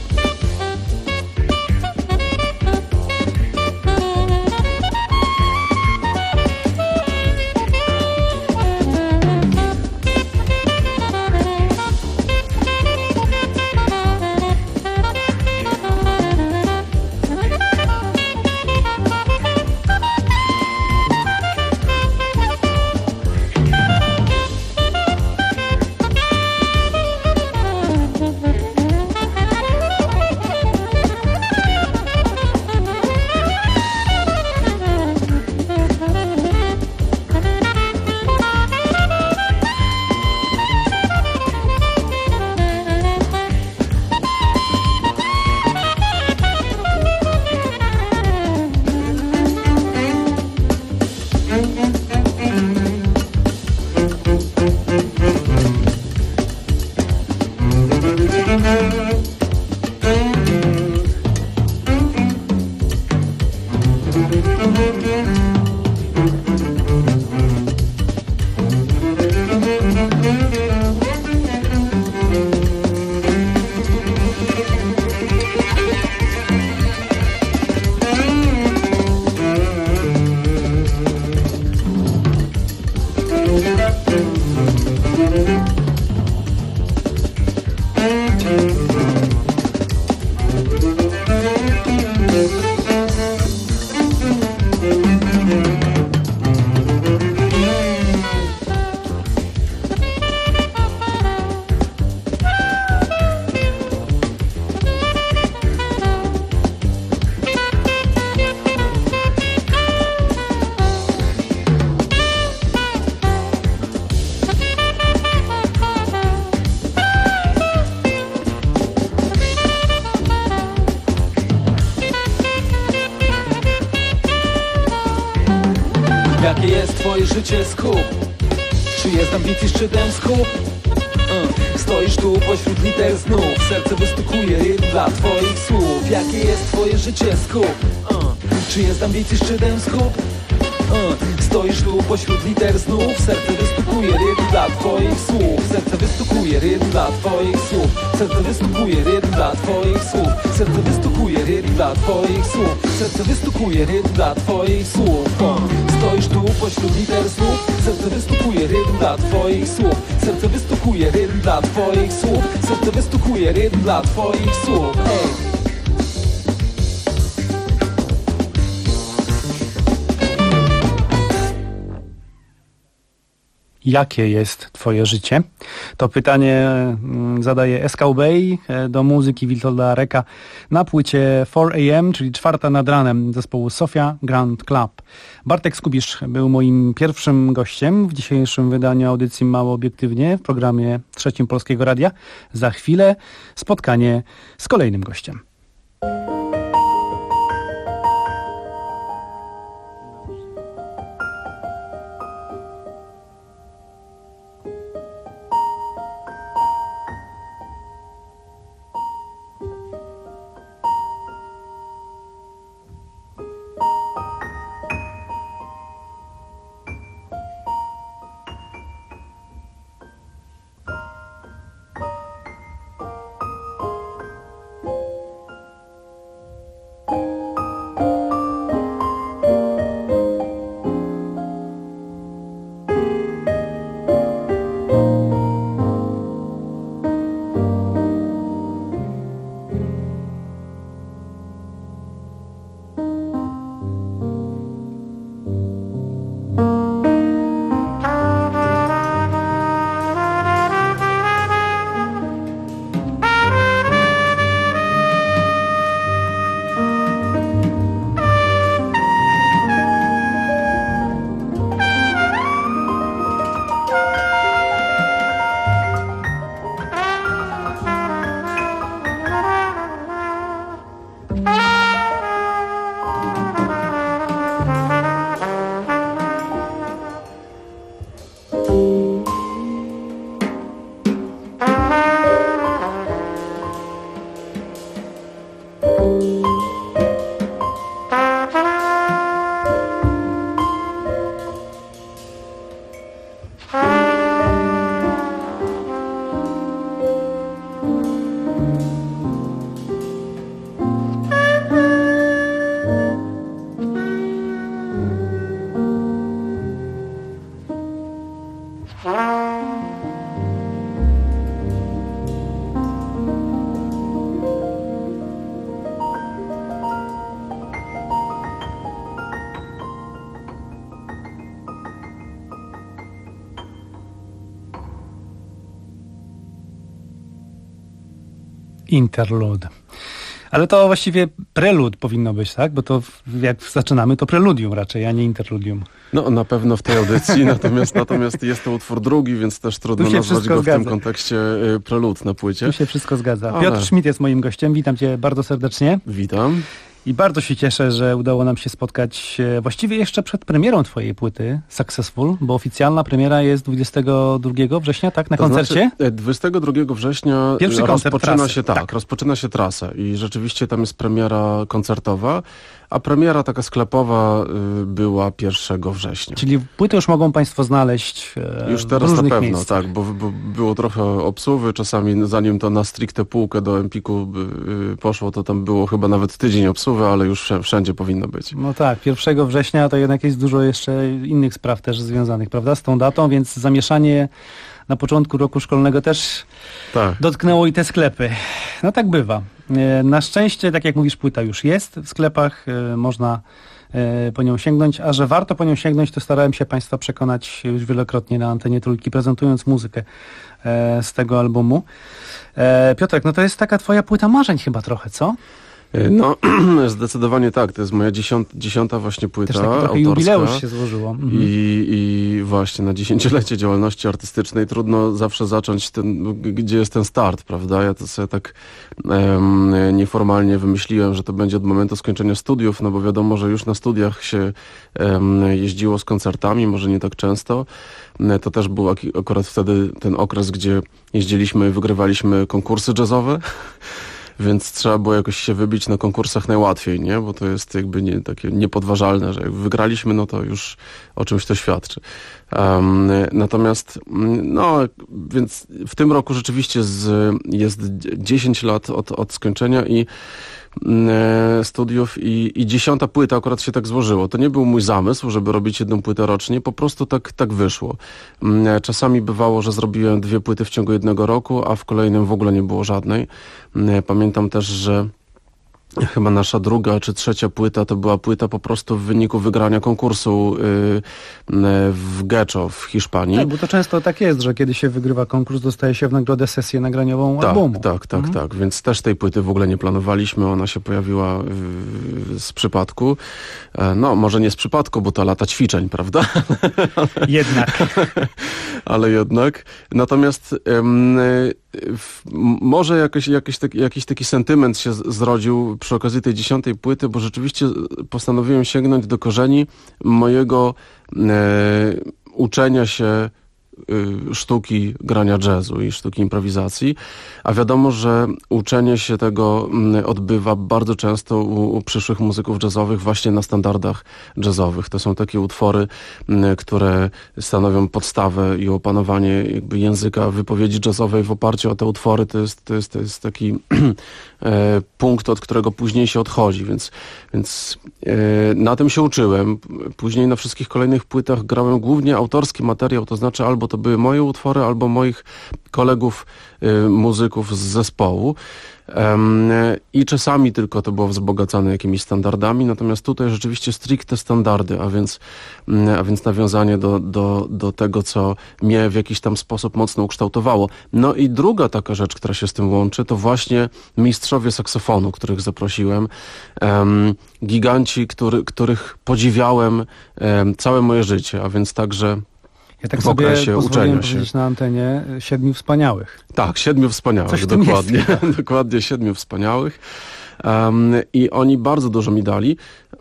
[SPEAKER 2] Jakie jest twoje życie, skup? Czy jest ambitny szczytem, skup? Stoisz tu pośród liter znów, serce wystukuje rytm dla twoich słów. Jakie jest twoje życie, skup? Czy jest ambitny szczytem, skup? Stoisz tu pośród liter znów, serce wystukuje rytm dla twoich słów. Serce wystukuje rytm dla twoich słów. Serce wystukuje rytm dla twoich słów. Serce wystukuje rytm dla twoich słów. Serce wystukuje rytm dla twoich słów. Stoisz tu pośród liter znów, serce wystukuje rytm dla twoich słów. Serce wystukuje rytm dla twoich słów. Serce wystukuje rytm dla twoich słów. Ej.
[SPEAKER 4] Jakie jest twoje życie? To pytanie zadaje SKB do muzyki Witolda Areka na płycie 4 AM, czyli 4 nad ranem zespołu Sofia Grand Club. Bartek Skubisz był moim pierwszym gościem w dzisiejszym wydaniu audycji Mało Obiektywnie w programie 3 Polskiego Radia. Za chwilę spotkanie z kolejnym gościem. Interlude. Ale to właściwie prelud powinno być, tak? Bo to jak zaczynamy, to preludium raczej, a nie interludium.
[SPEAKER 6] No na pewno w tej audycji, natomiast jest to utwór drugi, więc też trudno nazwać go w tym kontekście prelud na płycie.
[SPEAKER 4] Tu się wszystko zgadza. Piotr Schmidt jest moim gościem, witam cię bardzo serdecznie.
[SPEAKER 6] Witam.
[SPEAKER 4] I bardzo się cieszę, że udało nam się spotkać właściwie jeszcze przed premierą twojej płyty Successful, bo oficjalna premiera jest 22 września, tak? Na koncercie?
[SPEAKER 6] Znaczy, 22 września
[SPEAKER 4] pierwszy koncert
[SPEAKER 6] rozpoczyna się trasa i rzeczywiście tam jest premiera koncertowa, a premiera taka sklepowa była 1 września.
[SPEAKER 4] Czyli płyty już mogą państwo znaleźć
[SPEAKER 6] już teraz
[SPEAKER 4] w różnych
[SPEAKER 6] na pewno,
[SPEAKER 4] miejscach.
[SPEAKER 6] tak, bo było trochę obsuwy, czasami zanim to na stricte półkę do Empiku poszło, to tam było chyba nawet tydzień obsuwy, ale już wszędzie powinno być.
[SPEAKER 4] No tak, 1 września to jednak jest dużo jeszcze innych spraw też związanych, prawda, z tą datą, więc zamieszanie na początku roku szkolnego też dotknęło i te sklepy. No tak bywa. Na szczęście, tak jak mówisz, płyta już jest w sklepach, można po nią sięgnąć, a że warto po nią sięgnąć, to starałem się państwa przekonać już wielokrotnie na antenie Trójki, prezentując muzykę z tego albumu. Piotrek, no to jest taka twoja płyta marzeń chyba trochę, co?
[SPEAKER 6] No, zdecydowanie tak. To jest moja dziesiąta właśnie płyta
[SPEAKER 4] Też taki trochę
[SPEAKER 6] autorska.
[SPEAKER 4] jubileusz się złożyło. Mhm.
[SPEAKER 6] I właśnie na 10-lecie działalności artystycznej trudno zawsze zacząć gdzie jest ten start, prawda? Ja to sobie tak nieformalnie wymyśliłem, że to będzie od momentu skończenia studiów, no bo wiadomo, że już na studiach się jeździło z koncertami, może nie tak często. To też był akurat wtedy ten okres, gdzie jeździliśmy i wygrywaliśmy konkursy jazzowe. Więc trzeba było jakoś się wybić na konkursach najłatwiej, nie? Bo to jest jakby takie niepodważalne, że jak wygraliśmy, no to już o czymś to świadczy. Natomiast, no, więc w tym roku rzeczywiście jest 10 lat od skończenia i studiów i 10. płyta akurat się tak złożyło. To nie był mój zamysł, żeby robić 1 płytę rocznie, po prostu tak wyszło. Czasami bywało, że zrobiłem 2 płyty w ciągu 1 roku, a w kolejnym w ogóle nie było żadnej. Pamiętam też, że chyba nasza 2. czy 3. płyta to była płyta po prostu w wyniku wygrania konkursu w Geczo w Hiszpanii.
[SPEAKER 4] Tak, bo to często tak jest, że kiedy się wygrywa konkurs, dostaje się w nagrodę sesję nagraniową albumu.
[SPEAKER 6] Tak. Więc też tej płyty w ogóle nie planowaliśmy. Ona się pojawiła z przypadku. No, może nie z przypadku, bo to lata ćwiczeń, prawda?
[SPEAKER 4] Jednak.
[SPEAKER 6] Ale jednak. Natomiast może jakiś taki sentyment się zrodził przy okazji tej 10. płyty, bo rzeczywiście postanowiłem sięgnąć do korzeni mojego uczenia się sztuki grania jazzu i sztuki improwizacji, a wiadomo, że uczenie się tego odbywa bardzo często u przyszłych muzyków jazzowych właśnie na standardach jazzowych. To są takie utwory, które stanowią podstawę i opanowanie jakby języka wypowiedzi jazzowej w oparciu o te utwory. To jest taki punkt, od którego później się odchodzi, więc na tym się uczyłem. Później na wszystkich kolejnych płytach grałem głównie autorski materiał, to znaczy albo to były moje utwory, albo moich kolegów, muzyków z zespołu. I czasami tylko to było wzbogacane jakimiś standardami, natomiast tutaj rzeczywiście stricte standardy, a więc nawiązanie do tego, co mnie w jakiś tam sposób mocno ukształtowało. No i druga taka rzecz, która się z tym łączy, to właśnie mistrzowie saksofonu, których zaprosiłem. Giganci, których podziwiałem całe moje życie, a więc także
[SPEAKER 4] Ja tak
[SPEAKER 6] w okresie
[SPEAKER 4] sobie pozwoliłem
[SPEAKER 6] uczenia się.
[SPEAKER 4] powiedzieć na antenie 7 wspaniałych.
[SPEAKER 6] Tak, 7 wspaniałych,
[SPEAKER 4] Coś w tym
[SPEAKER 6] dokładnie.
[SPEAKER 4] jest.
[SPEAKER 6] Dokładnie 7 wspaniałych. I oni bardzo dużo mi dali.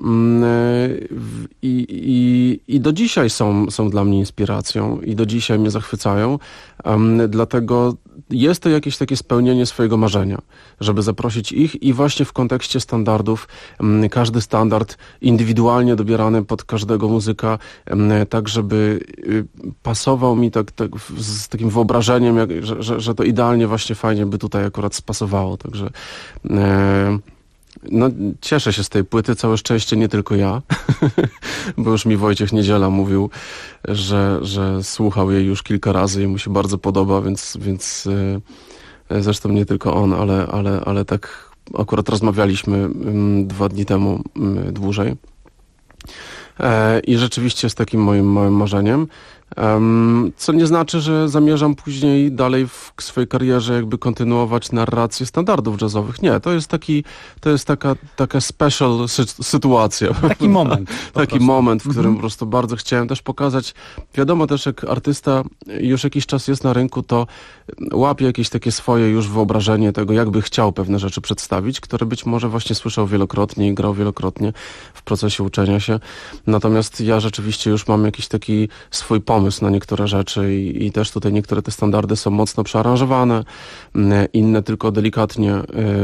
[SPEAKER 6] I do dzisiaj są dla mnie inspiracją i do dzisiaj mnie zachwycają. Dlatego jest to jakieś takie spełnienie swojego marzenia, żeby zaprosić ich i właśnie w kontekście standardów, każdy standard indywidualnie dobierany pod każdego muzyka, tak żeby pasował mi tak z takim wyobrażeniem, że to idealnie właśnie fajnie by tutaj akurat spasowało. Także no, cieszę się z tej płyty, całe szczęście nie tylko ja, bo już mi Wojciech Niedziela mówił, że słuchał jej już kilka razy i mu się bardzo podoba, więc zresztą nie tylko on, ale tak akurat rozmawialiśmy 2 dni temu dłużej. I rzeczywiście jest takim moim małym marzeniem, co nie znaczy, że zamierzam później dalej w swojej karierze jakby kontynuować narrację standardów jazzowych. Nie, to jest taka special sytuacja.
[SPEAKER 4] Taki moment.
[SPEAKER 6] Taki moment, w którym po prostu bardzo chciałem też pokazać. Wiadomo też, jak artysta już jakiś czas jest na rynku, to łapie jakieś takie swoje już wyobrażenie tego, jakby chciał pewne rzeczy przedstawić, które być może właśnie słyszał wielokrotnie i grał wielokrotnie w procesie uczenia się. Natomiast ja rzeczywiście już mam jakiś taki swój pomysł na niektóre rzeczy i też tutaj niektóre te standardy są mocno przearanżowane, inne tylko delikatnie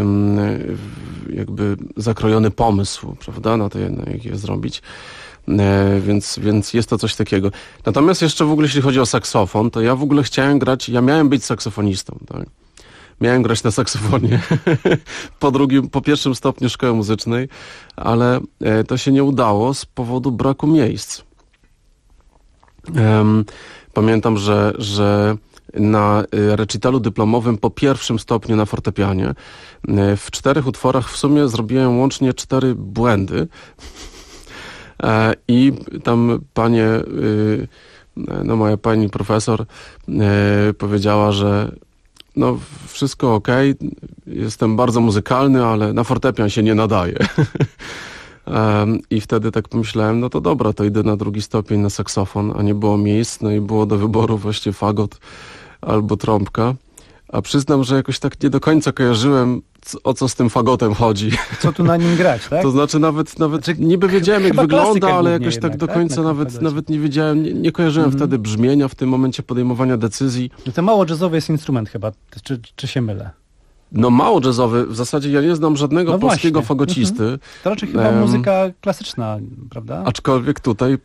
[SPEAKER 6] jakby zakrojony pomysł, prawda, na to, jak je zrobić. Więc jest to coś takiego. Natomiast jeszcze w ogóle jeśli chodzi o saksofon, to ja w ogóle ja miałem być saksofonistą, tak? Miałem grać na saksofonie po 1. stopniu szkoły muzycznej, ale to się nie udało z powodu braku miejsc. Pamiętam, że na recitalu dyplomowym po 1. stopniu na fortepianie w 4 utworach w sumie zrobiłem łącznie 4 błędy i tam moja pani profesor powiedziała, że no wszystko okej, jestem bardzo muzykalny, ale na fortepian się nie nadaje. I wtedy tak pomyślałem, no to dobra, to idę na drugi stopień na saksofon, a nie było miejsc, no i było do wyboru właśnie fagot albo trąbka. A przyznam, że jakoś tak nie do końca kojarzyłem, o co z tym fagotem chodzi.
[SPEAKER 4] Co tu na nim grać, tak?
[SPEAKER 6] To znaczy nawet niby wiedziałem, jak wygląda, ale jakoś
[SPEAKER 4] jednak,
[SPEAKER 6] tak do końca nawet nie wiedziałem, nie kojarzyłem wtedy brzmienia w tym momencie podejmowania decyzji.
[SPEAKER 4] No to mało jazzowy jest instrument chyba, czy się mylę?
[SPEAKER 6] No mało jazzowy, w zasadzie ja nie znam żadnego polskiego fagocisty.
[SPEAKER 4] To raczej chyba muzyka klasyczna, prawda?
[SPEAKER 6] Aczkolwiek tutaj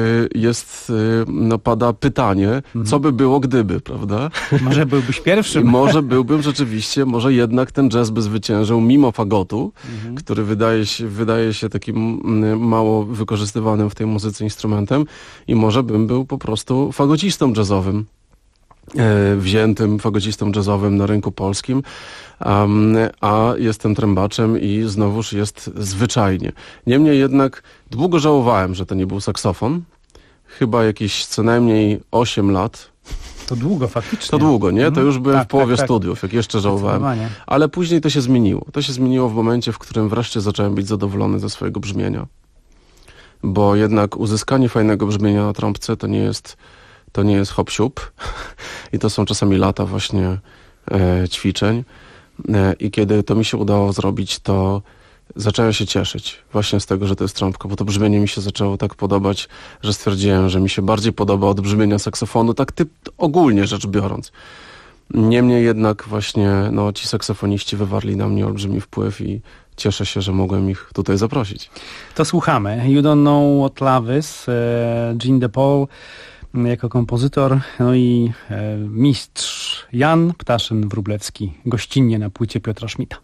[SPEAKER 6] pada pytanie, co by było gdyby, prawda?
[SPEAKER 4] Może byłbyś pierwszym.
[SPEAKER 6] Może byłbym rzeczywiście, może jednak ten jazz by zwyciężył mimo fagotu, który wydaje się takim mało wykorzystywanym w tej muzyce instrumentem i może bym był po prostu fagocistą jazzowym. Wziętym fagocistą jazzowym na rynku polskim, a jestem trębaczem i znowuż jest zwyczajnie. Niemniej jednak długo żałowałem, że to nie był saksofon. Chyba jakieś co najmniej 8 lat.
[SPEAKER 4] To długo faktycznie.
[SPEAKER 6] To długo, nie? To już byłem w połowie studiów, jak jeszcze żałowałem. Ale później to się zmieniło. To się zmieniło w momencie, w którym wreszcie zacząłem być zadowolony ze swojego brzmienia. Bo jednak uzyskanie fajnego brzmienia na trąbce to nie jest hop-siup i to są czasami lata właśnie ćwiczeń i kiedy to mi się udało zrobić, to zacząłem się cieszyć właśnie z tego, że to jest trąbka, bo to brzmienie mi się zaczęło tak podobać, że stwierdziłem, że mi się bardziej podoba od brzmienia saksofonu, tak ogólnie rzecz biorąc. Niemniej jednak właśnie ci saksofoniści wywarli na mnie olbrzymi wpływ i cieszę się, że mogłem ich tutaj zaprosić.
[SPEAKER 4] To słuchamy. You Don't Know What Love Is, Jean DePaul jako kompozytor, no i mistrz Jan Ptaszyn-Wróblewski gościnnie na płycie Piotra Schmidta.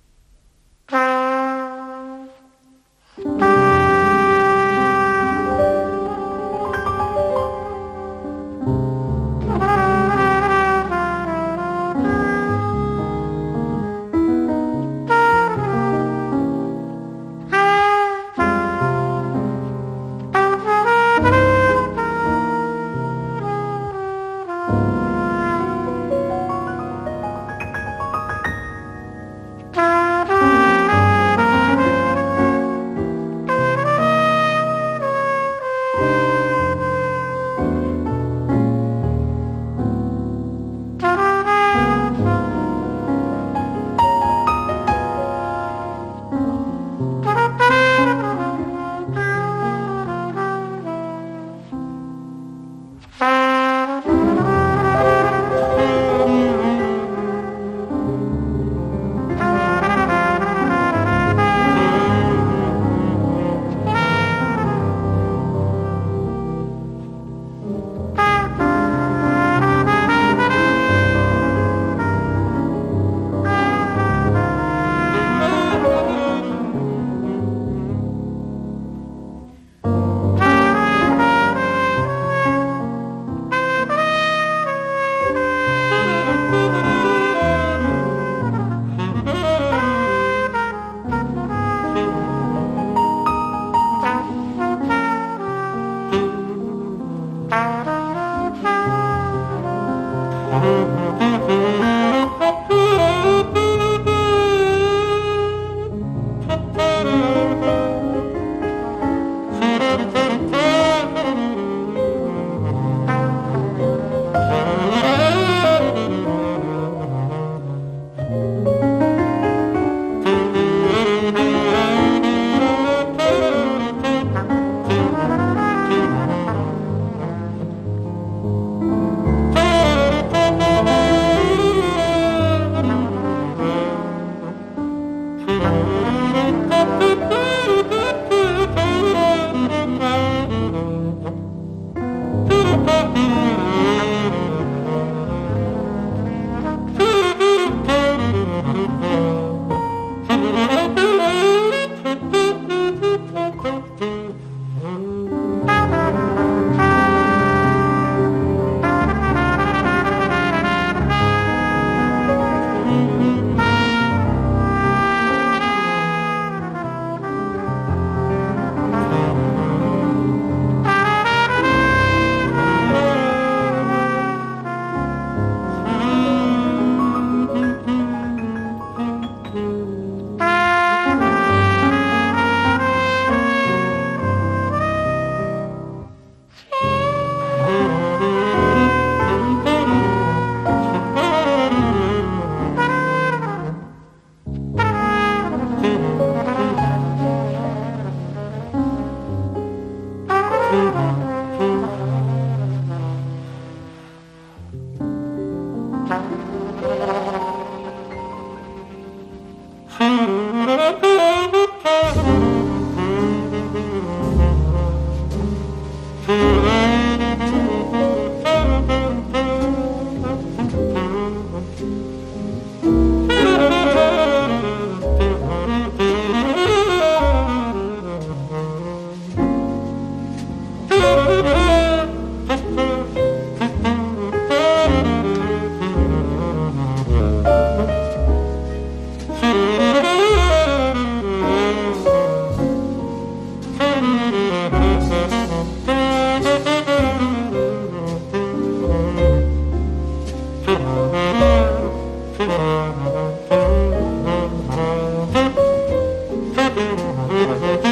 [SPEAKER 7] wewnątrz.